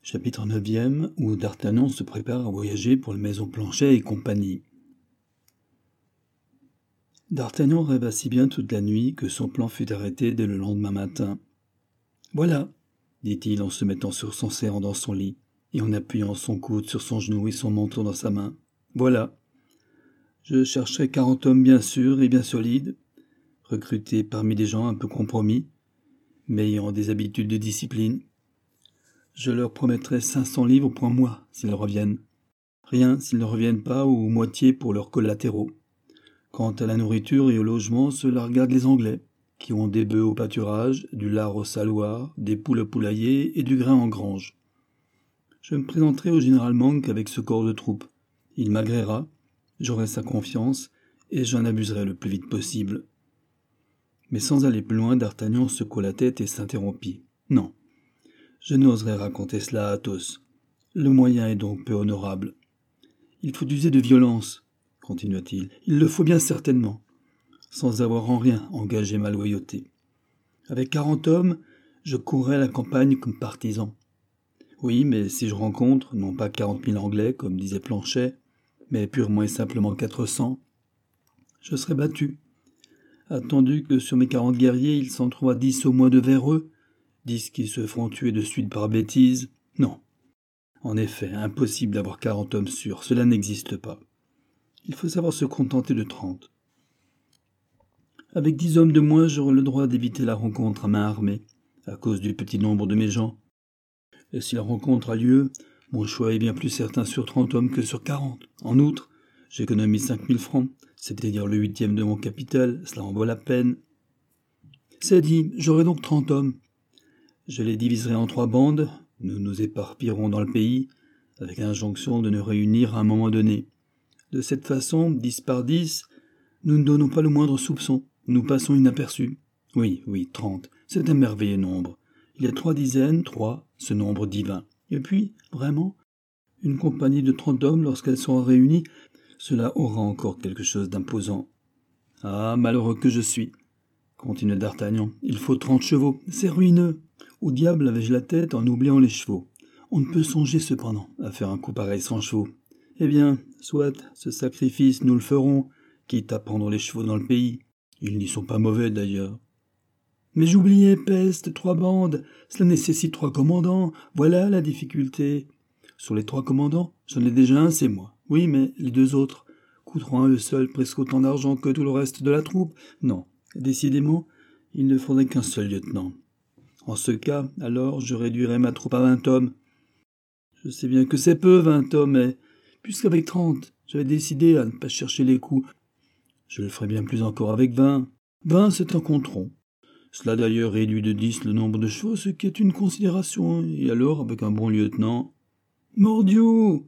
Chapitre 9e, où D'Artagnan se prépare à voyager pour la maison Planchet et compagnie. D'Artagnan rêva si bien toute la nuit que son plan fut arrêté dès le lendemain matin. « Voilà, dit-il en se mettant sur son séant dans son lit, et en appuyant son coude sur son genou et son menton dans sa main. Voilà. Je chercherai 40 hommes bien sûrs et bien solides, recrutés parmi des gens un peu compromis, mais ayant des habitudes de discipline. Je leur promettrai 500 livres pour un mois, s'ils reviennent. Rien s'ils ne reviennent pas, ou moitié pour leurs collatéraux. Quant à la nourriture et au logement, cela regarde les Anglais, qui ont des bœufs au pâturage, du lard au saloir, des poules au poulailler et du grain en grange. Je me présenterai au général Monk avec ce corps de troupe. Il m'agréera, j'aurai sa confiance, et j'en abuserai le plus vite possible. » Mais sans aller plus loin, D'Artagnan secoua la tête et s'interrompit. « Non. Je n'oserais raconter cela à Athos. Le moyen est donc peu honorable. Il faut user de violence, continua-t-il. Il le faut bien certainement, sans avoir en rien engagé ma loyauté. Avec 40 hommes, je courrai la campagne comme partisan. Oui, mais si je rencontre, non pas 40 000 Anglais, comme disait Planchet, mais purement et simplement 400, je serai battu. Attendu que sur mes 40 guerriers, il s'en trouvera 10 au moins de véreux, 10 qui se feront tuer de suite par bêtise. Non. En effet, impossible d'avoir 40 hommes sûrs, cela n'existe pas. Il faut savoir se contenter de 30. Avec 10 hommes de moins, j'aurai le droit d'éviter la rencontre à main armée, à cause du petit nombre de mes gens. Et si la rencontre a lieu, mon choix est bien plus certain sur 30 hommes que sur 40. En outre, j'économise 5 000 francs, c'est-à-dire le 8e de mon capital, cela en vaut la peine. C'est dit, j'aurai donc 30 hommes. Je les diviserai en 3 bandes, nous nous éparpillerons dans le pays, avec l'injonction de nous réunir à un moment donné. De cette façon, 10 par 10, nous ne donnons pas le moindre soupçon, nous passons inaperçus. Oui, 30, c'est un merveilleux nombre. Il y a 3 dizaines, 3, ce nombre divin. Et puis, vraiment, une compagnie de 30 hommes, lorsqu'elles seront réunies, cela aura encore quelque chose d'imposant. Ah, malheureux que je suis, continua D'Artagnan, il faut 30 chevaux, c'est ruineux. Où diable avais-je la tête en oubliant les chevaux? On ne peut songer cependant à faire un coup pareil sans chevaux. Eh bien, soit, ce sacrifice nous le ferons, quitte à prendre les chevaux dans le pays. Ils n'y sont pas mauvais d'ailleurs. Mais j'oubliais, peste, 3 bandes, cela nécessite 3 commandants, voilà la difficulté. Sur les 3 commandants, j'en ai déjà un, c'est moi. Oui, mais les 2 autres coûteront à eux seuls presque autant d'argent que tout le reste de la troupe. Non, décidément, il ne faudrait qu'un seul lieutenant. En ce cas, alors, je réduirai ma troupe à 20 hommes. Je sais bien que c'est peu, 20 hommes, mais puisqu'avec 30, j'avais décidé à ne pas chercher les coups, je le ferai bien plus encore avec 20. 20, c'est un compte-rond. Cela d'ailleurs réduit de 10 le nombre de chevaux, ce qui est une considération, et alors, avec un bon lieutenant... Mordiou!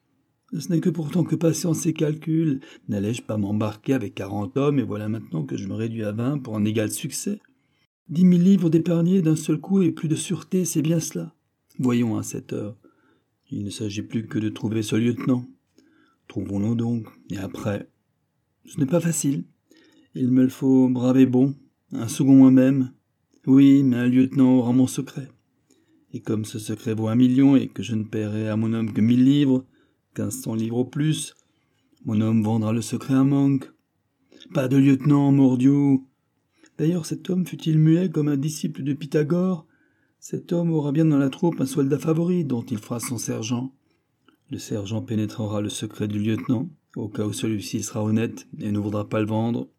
Ce n'est que pourtant que patience et calcul. N'allais-je pas m'embarquer avec 40 hommes, et voilà maintenant que je me réduis à 20 pour un égal succès? 10 000 livres d'épargnés d'un seul coup et plus de sûreté, c'est bien cela. Voyons à cette heure. Il ne s'agit plus que de trouver ce lieutenant. Trouvons-le donc, et après. Ce n'est pas facile. Il me le faut brave et bon, un second moi-même. Oui, mais un lieutenant aura mon secret. Et comme ce secret vaut 1 million et que je ne paierai à mon homme que 1000 livres, 1500 livres au plus, mon homme vendra le secret à Monk. Pas de lieutenant, mordiou! D'ailleurs, cet homme fut-il muet comme un disciple de Pythagore? Cet homme aura bien dans la troupe un soldat favori dont il fera son sergent. Le sergent pénétrera le secret du lieutenant, au cas où celui-ci sera honnête et ne voudra pas le vendre.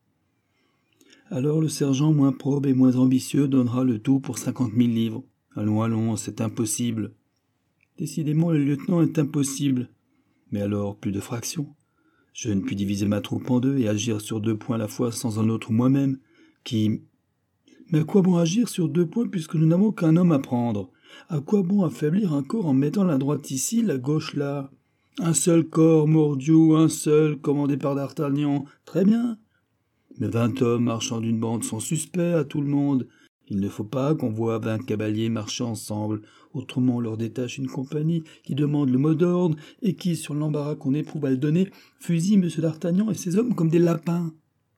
Alors le sergent moins probe et moins ambitieux donnera le tout pour 50 000 livres. Allons, c'est impossible. Décidément, le lieutenant est impossible. Mais alors, plus de fractions. Je ne puis diviser ma troupe en 2 et agir sur 2 points à la fois sans un autre moi-même. Mais à quoi bon agir sur 2 points puisque nous n'avons qu'un homme à prendre? À quoi bon affaiblir un corps en mettant la droite ici, la gauche là? Un seul corps, mordiou, un seul, commandé par D'Artagnan, très bien. Mais 20 hommes marchant d'une bande sont suspects à tout le monde. Il ne faut pas qu'on voie 20 cavaliers marcher ensemble, autrement on leur détache une compagnie qui demande le mot d'ordre et qui, sur l'embarras qu'on éprouve à le donner, fusille M. D'Artagnan et ses hommes comme des lapins.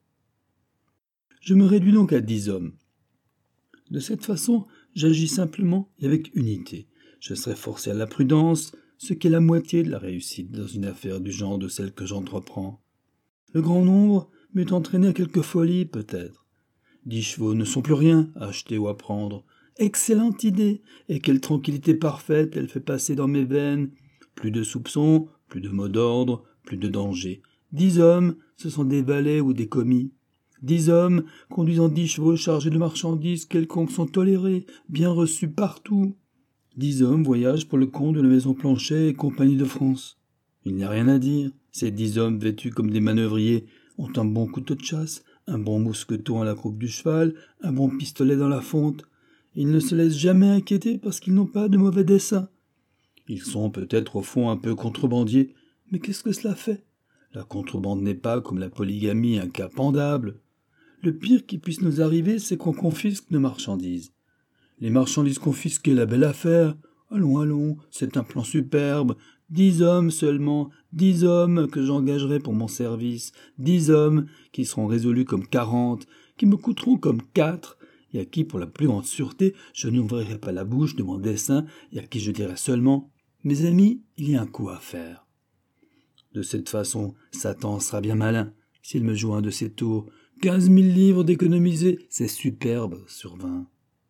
Je me réduis donc à 10 hommes. De cette façon, j'agis simplement et avec unité. Je serai forcé à la prudence, ce qui est la moitié de la réussite dans une affaire du genre de celle que j'entreprends. Le grand nombre m'est entraîné à quelque folie, peut-être. 10 chevaux ne sont plus rien à acheter ou à prendre. Excellente idée, et quelle tranquillité parfaite elle fait passer dans mes veines. Plus de soupçons, plus de mots d'ordre, plus de danger. 10 hommes, ce sont des valets ou des commis. 10 hommes, conduisant 10 chevaux chargés de marchandises quelconques sont tolérés, bien reçus partout. 10 hommes voyagent pour le compte de la maison Planchet et compagnie de France. Il n'y a rien à dire. Ces 10 hommes vêtus comme des manœuvriers ont un bon couteau de chasse, un bon mousqueton à la croupe du cheval, un bon pistolet dans la fonte. Ils ne se laissent jamais inquiéter parce qu'ils n'ont pas de mauvais desseins. Ils sont peut-être au fond un peu contrebandiers, mais qu'est-ce que cela fait? La contrebande n'est pas, comme la polygamie, un cas pendable. Le pire qui puisse nous arriver, c'est qu'on confisque nos marchandises. Les marchandises confisquées, la belle affaire. Allons, allons, c'est un plan superbe. 10 hommes seulement, 10 hommes que j'engagerai pour mon service, 10 hommes qui seront résolus comme 40, qui me coûteront comme 4, et à qui, pour la plus grande sûreté, je n'ouvrirai pas la bouche de mon dessein, et à qui je dirai seulement « Mes amis, il y a un coup à faire ». De cette façon, Satan sera bien malin. S'il me joue un de ses tours, 15 000 livres d'économiser, c'est superbe sur 20.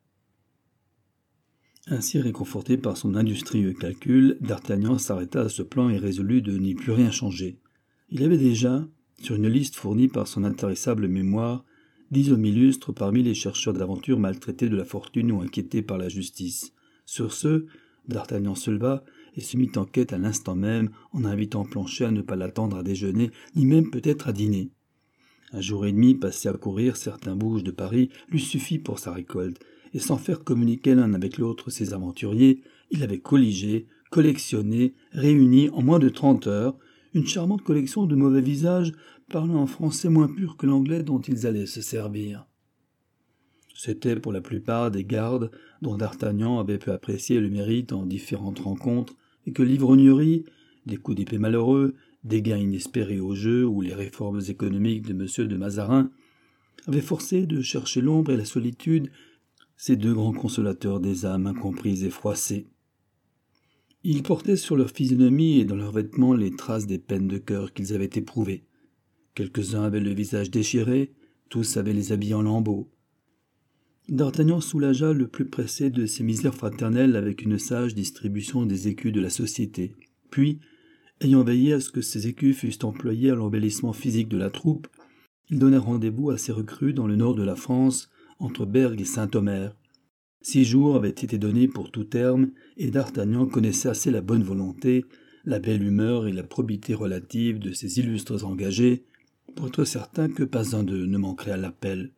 Ainsi réconforté par son industrieux calcul, D'Artagnan s'arrêta à ce plan et résolut de n'y plus rien changer. Il avait déjà, sur une liste fournie par son intarissable mémoire, 10 hommes illustres parmi les chercheurs d'aventure maltraités de la fortune ou inquiétés par la justice. Sur ce, D'Artagnan se leva et se mit en quête à l'instant même, en invitant Planchet à ne pas l'attendre à déjeuner, ni même peut-être à dîner. Un jour et demi passé à courir certains bouges de Paris lui suffit pour sa récolte, et sans faire communiquer l'un avec l'autre ses aventuriers, il avait colligé, collectionné, réuni en moins de 30 heures, une charmante collection de mauvais visages parlant un français moins pur que l'anglais dont ils allaient se servir. C'étaient pour la plupart des gardes dont D'Artagnan avait pu apprécier le mérite en différentes rencontres, et que l'ivrognerie, des coups d'épée malheureux, des gains inespérés au jeu ou les réformes économiques de M. de Mazarin avaient forcé de chercher l'ombre et la solitude ces deux grands consolateurs des âmes incomprises et froissées. Ils portaient sur leur physionomie et dans leurs vêtements les traces des peines de cœur qu'ils avaient éprouvées. Quelques-uns avaient le visage déchiré, tous avaient les habits en lambeaux. D'Artagnan soulagea le plus pressé de ses misères fraternelles avec une sage distribution des écus de la société. Puis, ayant veillé à ce que ces écus fussent employés à l'embellissement physique de la troupe, il donna rendez-vous à ses recrues dans le nord de la France, entre Bergues et Saint-Omer. 6 jours avaient été donnés pour tout terme, et D'Artagnan connaissait assez la bonne volonté, la belle humeur et la probité relative de ses illustres engagés, pour être certain que pas un d'eux ne manquerait à l'appel.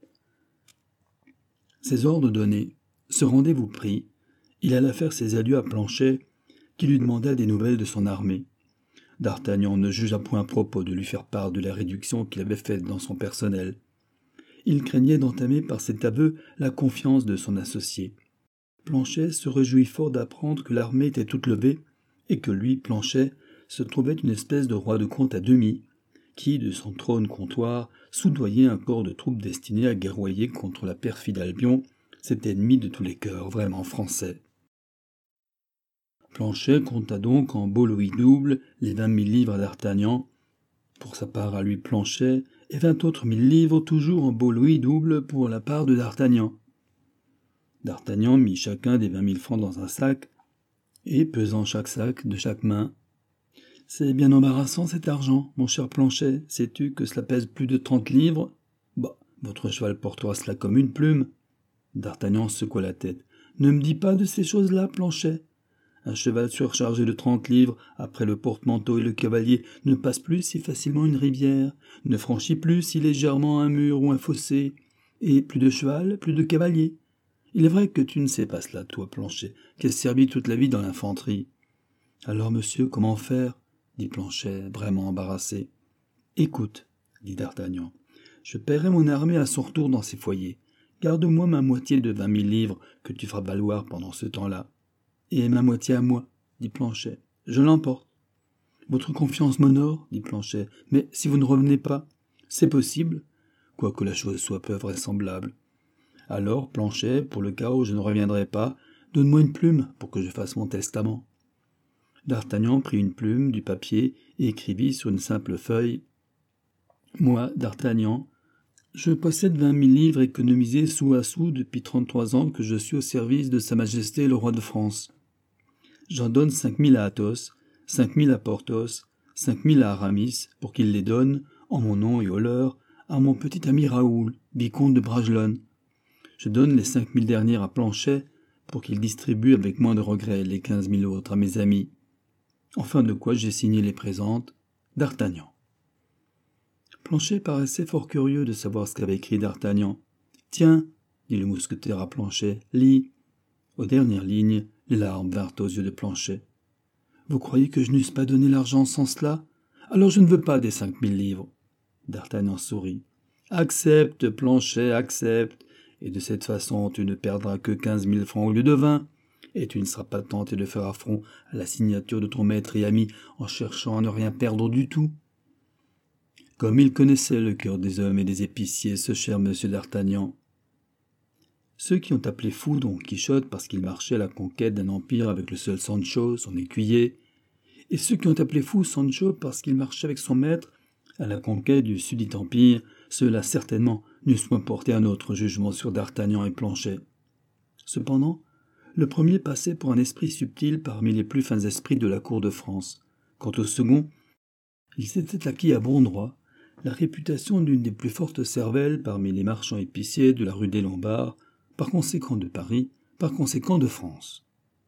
Ses ordres donnés, ce rendez-vous pris, il alla faire ses adieux à Planchet, qui lui demanda des nouvelles de son armée. D'Artagnan ne jugea point à propos de lui faire part de la réduction qu'il avait faite dans son personnel. Il craignait d'entamer par cet aveu la confiance de son associé. Planchet se réjouit fort d'apprendre que l'armée était toute levée, et que lui, Planchet, se trouvait une espèce de roi de comte à demi, qui, de son trône comptoir, soudoyait un corps de troupes destiné à guerroyer contre la perfide Albion, cet ennemi de tous les cœurs vraiment français. Planchet compta donc en beaux louis doubles les 20 000 livres à D'Artagnan, pour sa part à lui Planchet, et 20 autres 1000 livres toujours en beaux louis doubles pour la part de D'Artagnan. D'Artagnan mit chacun des 20 000 francs dans un sac, et pesant chaque sac de chaque main. « C'est bien embarrassant cet argent, mon cher Planchet, sais-tu que cela pèse plus de 30 livres ? Bah, votre cheval portera cela comme une plume. » D'Artagnan secoua la tête. « Ne me dis pas de ces choses-là, Planchet. Un cheval surchargé de 30 livres, après le porte-manteau et le cavalier, ne passe plus si facilement une rivière, ne franchit plus si légèrement un mur ou un fossé, et plus de cheval, plus de cavalier. Il est vrai que tu ne sais pas cela, toi, Planchet, qui as servi toute la vie dans l'infanterie. »« Alors, monsieur, comment faire ?» dit Planchet, vraiment embarrassé. « Écoute, » dit D'Artagnan, « je paierai mon armée à son retour dans ses foyers. Garde-moi ma moitié de 20 000 livres que tu feras valoir pendant ce temps-là. » « Et ma moitié à moi, » dit Planchet. « Je l'emporte. »« Votre confiance m'honore, » dit Planchet. « Mais si vous ne revenez pas, c'est possible, quoique la chose soit peu vraisemblable. » Alors, Planchet, pour le cas où je ne reviendrai pas, Donne-moi une plume pour que je fasse mon testament. » D'Artagnan prit une plume, du papier, et écrivit sur une simple feuille « Moi, d'Artagnan, je possède 20 000 livres économisés sou à sou depuis 33 ans que je suis au service de Sa Majesté le roi de France. J'en donne 5 000 à Athos, 5 000 à Porthos, 5 000 à Aramis pour qu'il les donne, en mon nom et au leur, à mon petit ami Raoul, vicomte de Bragelonne. Je donne les 5 000 dernières à Planchet pour qu'il distribue avec moins de regret les 15 000 autres à mes amis. Enfin de quoi j'ai signé les présentes, d'Artagnan. » Planchet paraissait fort curieux de savoir ce qu'avait écrit d'Artagnan. « Tiens, » dit le mousquetaire à Planchet, « lis. » Aux dernières lignes, les larmes vinrent aux yeux de Planchet. « Vous croyez que je n'eusse pas donné l'argent sans cela? Alors je ne veux pas des 5 000 livres. » D'Artagnan sourit. « Accepte, Planchet, accepte, et de cette façon tu ne perdras que 15 000 francs au lieu de 20, et tu ne seras pas tenté de faire affront à la signature de ton maître et ami en cherchant à ne rien perdre du tout. » Comme il connaissait le cœur des hommes et des épiciers, ce cher monsieur d'Artagnan. Ceux qui ont appelé fou Don Quichotte parce qu'il marchait à la conquête d'un empire avec le seul Sancho, son écuyer, et ceux qui ont appelé fou Sancho parce qu'il marchait avec son maître à la conquête du sudit empire, ceux-là certainement n'eussent point porté un autre jugement sur d'Artagnan et Planchet. Cependant, le premier passait pour un esprit subtil parmi les plus fins esprits de la cour de France. Quant au second, il s'était acquis à bon droit la réputation d'une des plus fortes cervelles parmi les marchands épiciers de la rue des Lombards, par conséquent de Paris, par conséquent de France.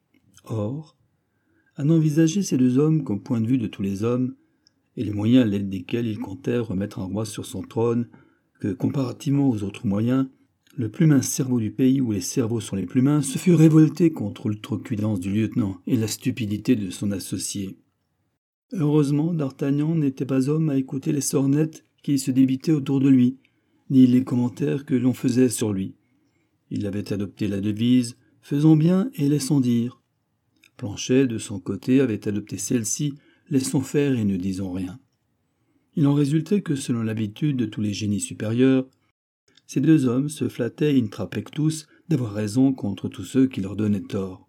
Or, à n'envisager ces deux hommes qu'au point de vue de tous les hommes, et les moyens à l'aide desquels ils comptèrent remettre un roi sur son trône, que, comparativement aux autres moyens, le plus mince cerveau du pays où les cerveaux sont les plus minces se fut révolté contre l'outrecuidance du lieutenant et la stupidité de son associé. Heureusement, d'Artagnan n'était pas homme à écouter les sornettes qui se débitaient autour de lui, ni les commentaires que l'on faisait sur lui. Il avait adopté la devise « Faisons bien et laissons dire ». Planchet, de son côté, avait adopté celle-ci « Laissons faire et ne disons rien ». Il en résultait que, selon l'habitude de tous les génies supérieurs, ces deux hommes se flattaient intra pectus d'avoir raison contre tous ceux qui leur donnaient tort.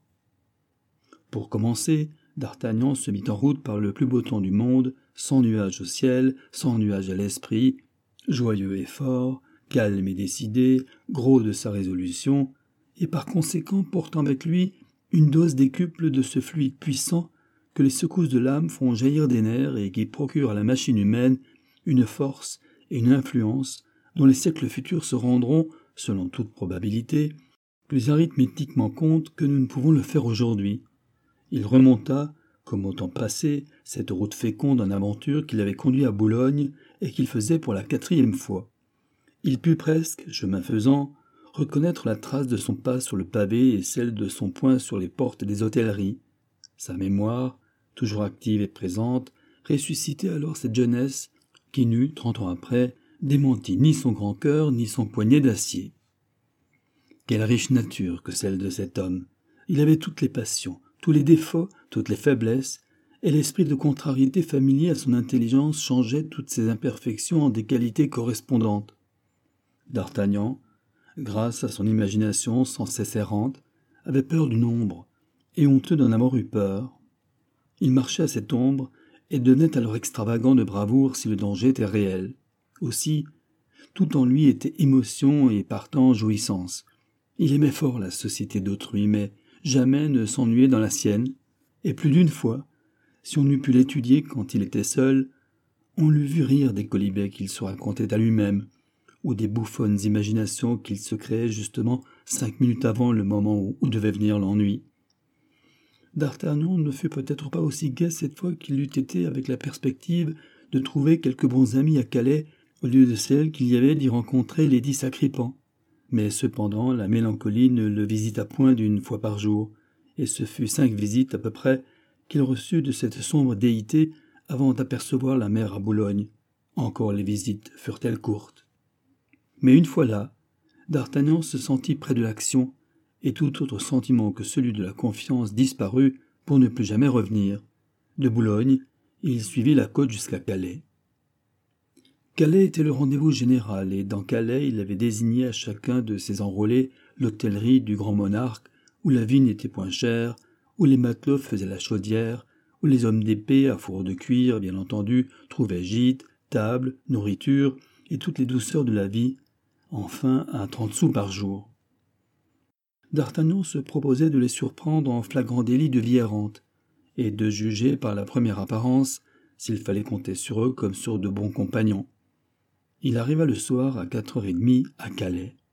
Pour commencer, d'Artagnan se mit en route par le plus beau temps du monde, sans nuage au ciel, sans nuage à l'esprit, joyeux et fort, calme et décidé, gros de sa résolution, et par conséquent portant avec lui une dose décuple de ce fluide puissant que les secousses de l'âme font jaillir des nerfs et qui procure à la machine humaine une force et une influence dont les siècles futurs se rendront, selon toute probabilité, plus arithmétiquement compte que nous ne pouvons le faire aujourd'hui. Il remonta, comme au temps passé, cette route féconde en aventure qui l'avait conduit à Boulogne et qu'il faisait pour la 4e fois. Il put presque, chemin faisant, reconnaître la trace de son pas sur le pavé et celle de son poing sur les portes des hôtelleries. Sa mémoire, toujours active et présente, ressuscitait alors cette jeunesse qui n'eut, 30 ans après, démenti ni son grand cœur ni son poignet d'acier. Quelle riche nature que celle de cet homme! Il avait toutes les passions, tous les défauts, toutes les faiblesses, et l'esprit de contrariété familier à son intelligence changeait toutes ses imperfections en des qualités correspondantes. D'Artagnan, grâce à son imagination sans cesse errante, avait peur d'une ombre, et honteux d'en avoir eu peur. Il marchait à cette ombre, et devenait alors extravagant de bravoure si le danger était réel. Aussi, tout en lui était émotion et partant jouissance. Il aimait fort la société d'autrui, mais jamais ne s'ennuyait dans la sienne, et plus d'une fois, si on eût pu l'étudier quand il était seul, on l'eût vu rire des quolibets qu'il se racontait à lui-même, ou des bouffonnes imaginations qu'il se créait justement 5 minutes avant le moment où devait venir l'ennui. D'Artagnan ne fut peut-être pas aussi gai cette fois qu'il l'eût été avec la perspective de trouver quelques bons amis à Calais au lieu de celle qu'il y avait d'y rencontrer Lady Sacripant. Mais cependant, la mélancolie ne le visita point d'une fois par jour, et ce fut 5 visites à peu près qu'il reçut de cette sombre déité avant d'apercevoir la mer à Boulogne. Encore les visites furent-elles courtes. Mais une fois là, d'Artagnan se sentit près de l'action, et tout autre sentiment que celui de la confiance disparut pour ne plus jamais revenir. De Boulogne, il suivit la côte jusqu'à Calais. Calais était le rendez-vous général, et dans Calais il avait désigné à chacun de ses enrôlés l'hôtellerie du grand monarque, où la vie n'était point chère, où les matelots faisaient la chaudière, où les hommes d'épée, à fourreau de cuir, bien entendu, trouvaient gîte, table, nourriture et toutes les douceurs de la vie, enfin à 30 sous par jour. D'Artagnan se proposait de les surprendre en flagrant délit de vie errante, et de juger par la première apparence s'il fallait compter sur eux comme sur de bons compagnons. Il arriva le soir à 4h30 à Calais.